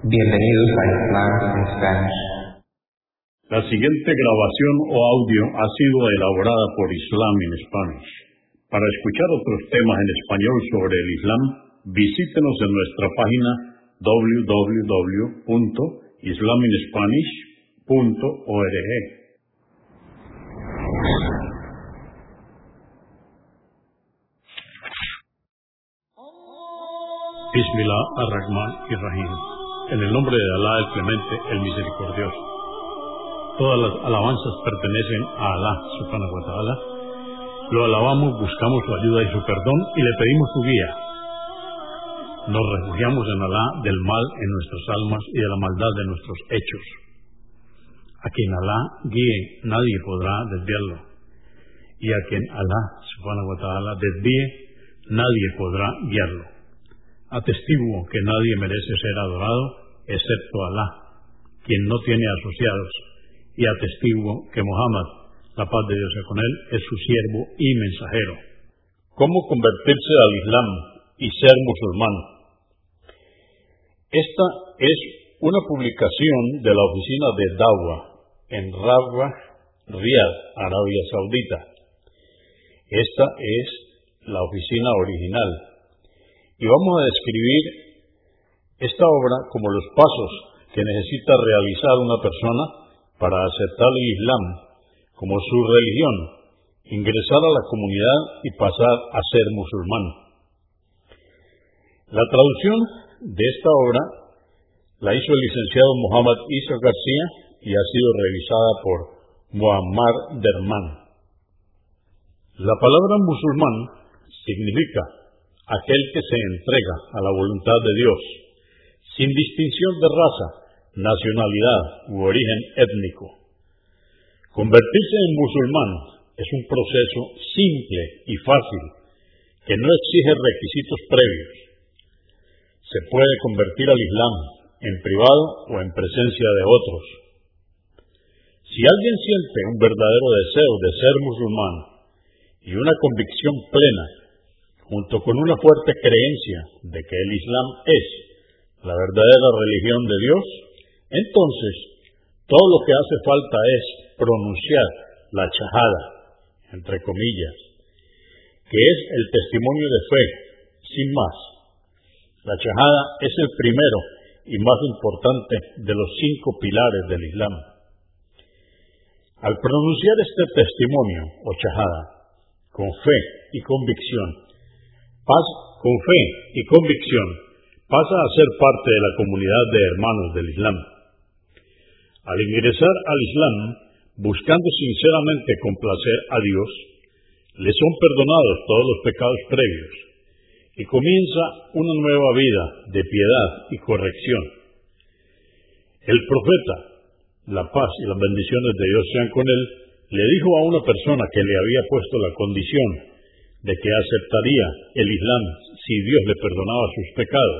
Bienvenidos a Islam en Spanish. La siguiente grabación o audio ha sido elaborada por Islam in Spanish. Para escuchar otros temas en español sobre el Islam, visítenos en nuestra página www.islaminspanish.org. Bismillah ar-Rahman ar-Rahim. En el nombre de Alá, el Clemente, el Misericordioso. Todas las alabanzas pertenecen a Alá, subhanahu wa ta'ala. Lo alabamos, buscamos su ayuda y su perdón y le pedimos su guía. Nos refugiamos en Alá del mal en nuestras almas y de la maldad de nuestros hechos. A quien Alá guíe, nadie podrá desviarlo. Y a quien Alá, subhanahu wa ta'ala, desvíe, nadie podrá guiarlo. Atestiguo que nadie merece ser adorado excepto Alá, quien no tiene asociados, y atestiguo que Muhammad, la paz de Dios sea con él, es su siervo y mensajero. ¿Cómo convertirse al Islam y ser musulmán? Esta es una publicación de la oficina de Dawah en Rawdah, Riyadh, Arabia Saudita. Esta es la oficina original. Y vamos a describir esta obra como los pasos que necesita realizar una persona para aceptar el Islam como su religión, ingresar a la comunidad y pasar a ser musulmán. La traducción de esta obra la hizo el licenciado Muhammad Isa García y ha sido revisada por Muammar Derman. La palabra musulmán significa aquel que se entrega a la voluntad de Dios, sin distinción de raza, nacionalidad u origen étnico. Convertirse en musulmán es un proceso simple y fácil, que no exige requisitos previos. Se puede convertir al Islam en privado o en presencia de otros. Si alguien siente un verdadero deseo de ser musulmán y una convicción plena, junto con una fuerte creencia de que el Islam es la verdadera religión de Dios, entonces todo lo que hace falta es pronunciar la shahada, entre comillas, que es el testimonio de fe, sin más. La shahada es el primero y más importante de los 5 pilares del Islam. Al pronunciar este testimonio o shahada, con fe y convicción, pasa a ser parte de la comunidad de hermanos del Islam. Al ingresar al Islam, buscando sinceramente complacer a Dios, le son perdonados todos los pecados previos y comienza una nueva vida de piedad y corrección. El profeta, la paz y las bendiciones de Dios sean con él, le dijo a una persona que le había puesto la condición de que aceptaría el Islam si Dios le perdonaba sus pecados.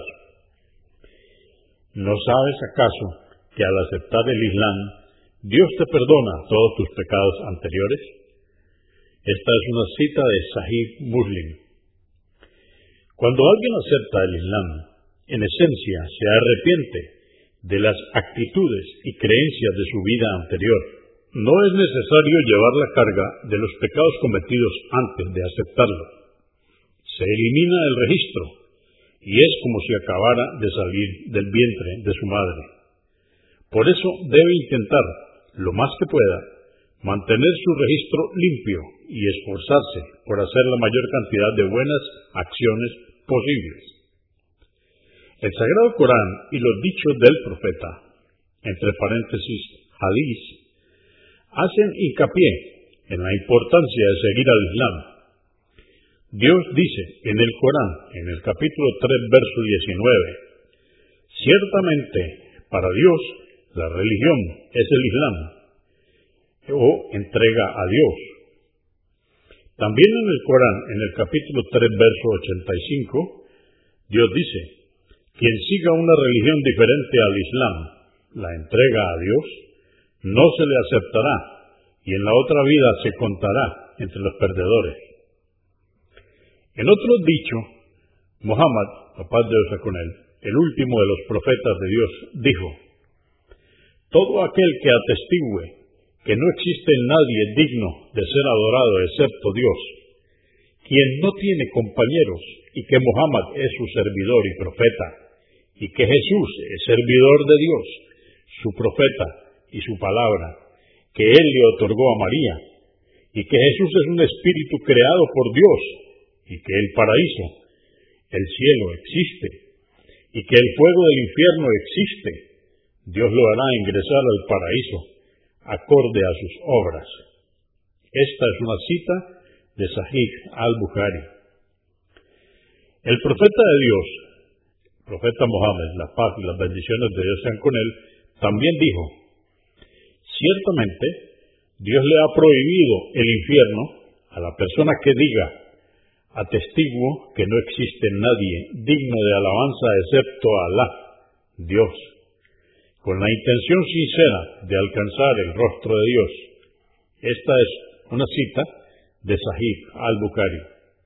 ¿No sabes acaso que al aceptar el Islam, Dios te perdona todos tus pecados anteriores? Esta es una cita de Sahih Muslim. Cuando alguien acepta el Islam, en esencia se arrepiente de las actitudes y creencias de su vida anterior. No es necesario llevar la carga de los pecados cometidos antes de aceptarlo. Se elimina el registro y es como si acabara de salir del vientre de su madre. Por eso debe intentar, lo más que pueda, mantener su registro limpio y esforzarse por hacer la mayor cantidad de buenas acciones posibles. El Sagrado Corán y los dichos del profeta, entre paréntesis, hadís, hacen hincapié en la importancia de seguir al Islam. Dios dice en el Corán, en el capítulo 3, verso 19, ciertamente para Dios la religión es el Islam, o entrega a Dios. También en el Corán, en el capítulo 3, verso 85, Dios dice, quien siga una religión diferente al Islam, la entrega a Dios, no se le aceptará, y en la otra vida se contará entre los perdedores. En otro dicho, Muhammad, la paz de Dios sea con él, el último de los profetas de Dios, dijo: todo aquel que atestigue que no existe nadie digno de ser adorado excepto Dios, quien no tiene compañeros, y que Muhammad es su servidor y profeta, y que Jesús es servidor de Dios, su profeta y su palabra, que Él le otorgó a María, y que Jesús es un espíritu creado por Dios, y que el paraíso, el cielo existe, y que el fuego del infierno existe, Dios lo hará ingresar al paraíso, acorde a sus obras. Esta es una cita de Sahih al-Bukhari. El profeta de Dios, el profeta Mohammed, la paz y las bendiciones de Dios sean con él, también dijo: ciertamente, Dios le ha prohibido el infierno a la persona que diga: atestiguo que no existe nadie digno de alabanza excepto Alá, Dios, con la intención sincera de alcanzar el rostro de Dios. Esta es una cita de Sahih al-Bukhari.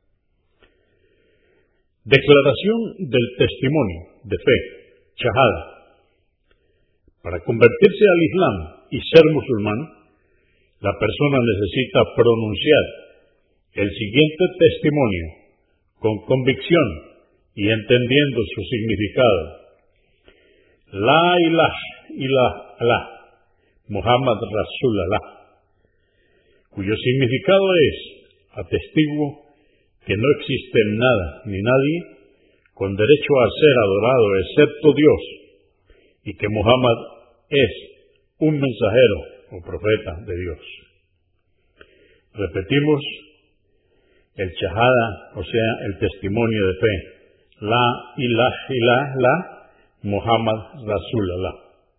Declaración del testimonio de fe, Shahada. Para convertirse al Islam y ser musulmán, la persona necesita pronunciar el siguiente testimonio con convicción y entendiendo su significado: La ilaha illallah, Muhammad Rasulullah, cuyo significado es: atestiguo que no existe nada ni nadie con derecho a ser adorado excepto Dios, y que Muhammad es un mensajero o profeta de Dios. Repetimos el shahada, o sea, el testimonio de fe: La ilaha illallah, Muhammad Rasulullah.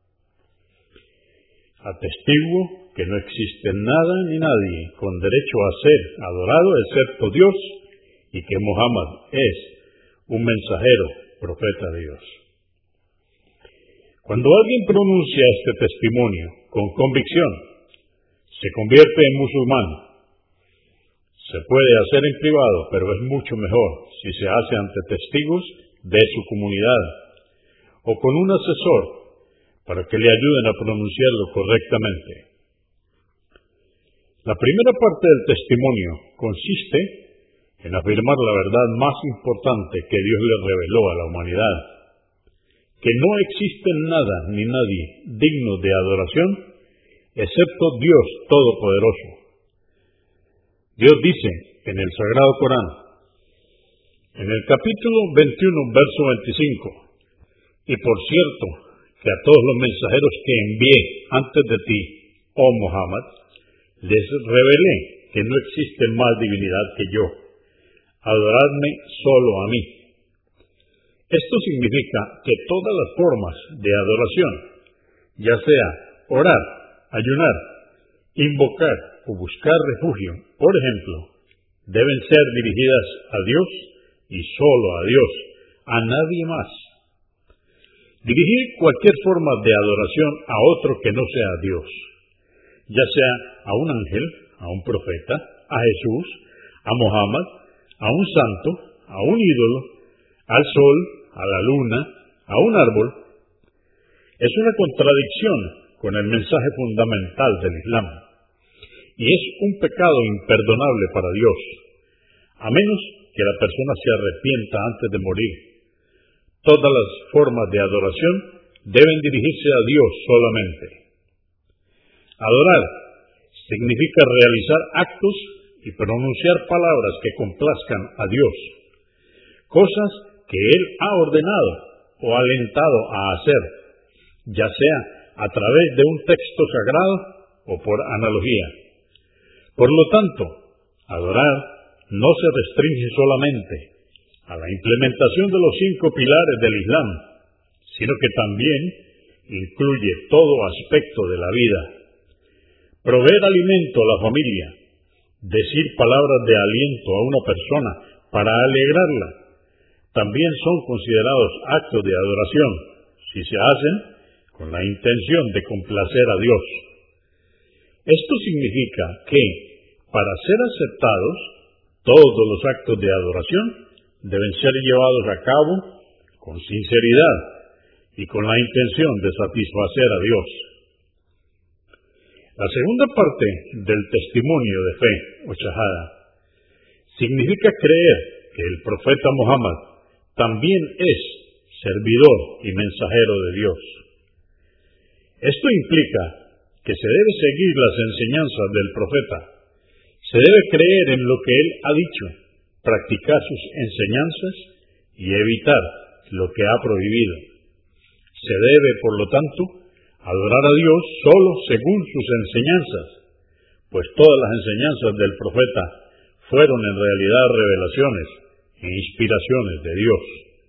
Atestiguo que no existe nada ni nadie con derecho a ser adorado excepto Dios, y que Muhammad es un mensajero, profeta de Dios. Cuando alguien pronuncia este testimonio con convicción, se convierte en musulmán. Se puede hacer en privado, pero es mucho mejor si se hace ante testigos de su comunidad o con un asesor para que le ayuden a pronunciarlo correctamente. La primera parte del testimonio consiste en afirmar la verdad más importante que Dios le reveló a la humanidad: que no existe nada ni nadie digno de adoración excepto Dios Todopoderoso. Dios dice en el Sagrado Corán, en el capítulo 21, verso 25: y por cierto, que a todos los mensajeros que envié antes de ti, oh Muhammad, les revelé que no existe más divinidad que yo. Adoradme solo a mí. Esto significa que todas las formas de adoración, ya sea orar, ayunar, invocar o buscar refugio, por ejemplo, deben ser dirigidas a Dios y solo a Dios, a nadie más. Dirigir cualquier forma de adoración a otro que no sea Dios, ya sea a un ángel, a un profeta, a Jesús, a Muhammad, a un santo, a un ídolo, al sol, a la luna, a un árbol, es una contradicción con el mensaje fundamental del Islam, y es un pecado imperdonable para Dios, a menos que la persona se arrepienta antes de morir. Todas las formas de adoración deben dirigirse a Dios solamente. Adorar significa realizar actos y pronunciar palabras que complazcan a Dios, cosas que Él ha ordenado o alentado a hacer, ya sea a través de un texto sagrado o por analogía. Por lo tanto, adorar no se restringe solamente a la implementación de los 5 pilares del Islam, sino que también incluye todo aspecto de la vida. Proveer alimento a la familia, decir palabras de aliento a una persona para alegrarla, también son considerados actos de adoración, si se hacen con la intención de complacer a Dios. Esto significa que, para ser aceptados, todos los actos de adoración deben ser llevados a cabo con sinceridad y con la intención de satisfacer a Dios. La segunda parte del testimonio de fe o shahada significa creer que el profeta Muhammad también es servidor y mensajero de Dios. Esto implica que se debe seguir las enseñanzas del profeta, se debe creer en lo que él ha dicho, practicar sus enseñanzas y evitar lo que ha prohibido. Se debe, por lo tanto, adorar a Dios solo según sus enseñanzas, pues todas las enseñanzas del profeta fueron en realidad revelaciones e inspiraciones de Dios.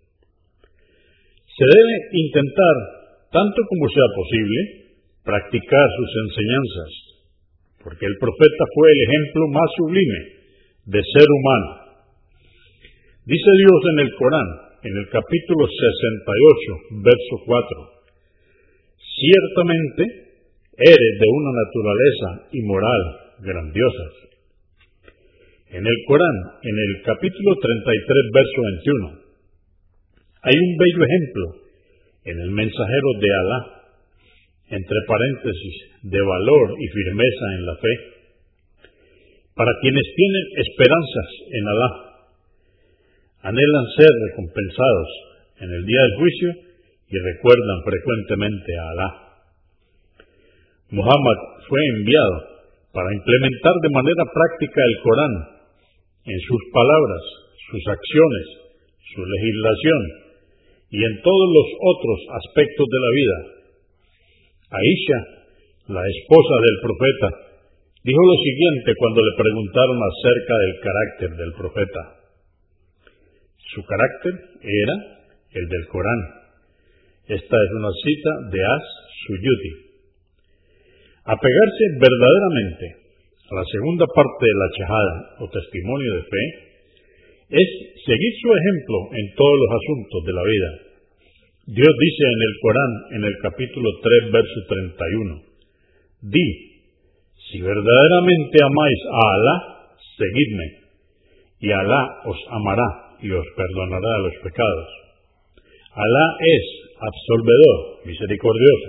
Se debe intentar, tanto como sea posible, practicar sus enseñanzas, porque el profeta fue el ejemplo más sublime de ser humano. Dice Dios en el Corán, en el capítulo 68, verso 4, ciertamente eres de una naturaleza y moral grandiosas. En el Corán, en el capítulo 33, verso 21, hay un bello ejemplo en el mensajero de Alá, entre paréntesis, de valor y firmeza en la fe, para quienes tienen esperanzas en Alá, anhelan ser recompensados en el día del juicio y recuerdan frecuentemente a Alá. Muhammad fue enviado para implementar de manera práctica el Corán en sus palabras, sus acciones, su legislación y en todos los otros aspectos de la vida. Aisha, la esposa del profeta, dijo lo siguiente cuando le preguntaron acerca del carácter del profeta. Su carácter era el del Corán. Esta es una cita de As-Suyuti. Apegarse verdaderamente a la segunda parte de la shahada o testimonio de fe es seguir su ejemplo en todos los asuntos de la vida. Dios dice en el Corán, en el capítulo 3, verso 31, di, si verdaderamente amáis a Alá, seguidme, y Alá os amará y os perdonará los pecados. Alá es absolvedor, misericordioso.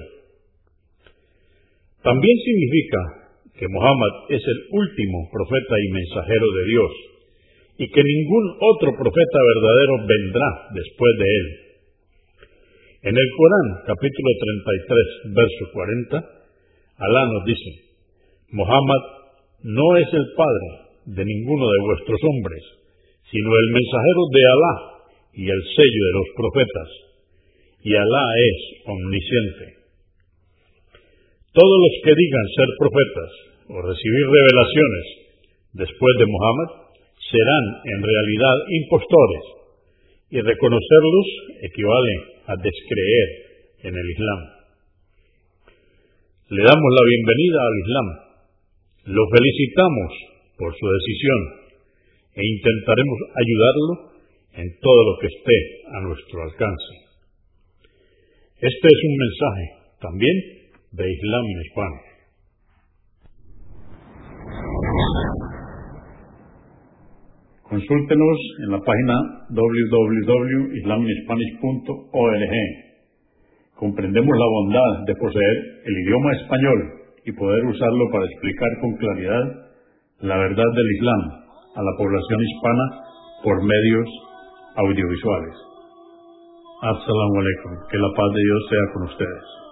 También significa que Muhammad es el último profeta y mensajero de Dios, y que ningún otro profeta verdadero vendrá después de él. En el Corán, capítulo 33, verso 40, Alá nos dice, Muhammad no es el padre de ninguno de vuestros hombres, sino el mensajero de Alá y el sello de los profetas, y Alá es omnisciente. Todos los que digan ser profetas o recibir revelaciones después de Muhammad serán en realidad impostores, y reconocerlos equivale a descreer en el Islam. Le damos la bienvenida al Islam, lo felicitamos por su decisión e intentaremos ayudarlo en todo lo que esté a nuestro alcance. Este es un mensaje también de Islam in Spanish. Consúltenos en la página www.islaminspanish.org. Comprendemos la bondad de poseer el idioma español y poder usarlo para explicar con claridad la verdad del Islam a la población hispana por medios audiovisuales. Assalamu alaikum. Que la paz de Dios sea con ustedes.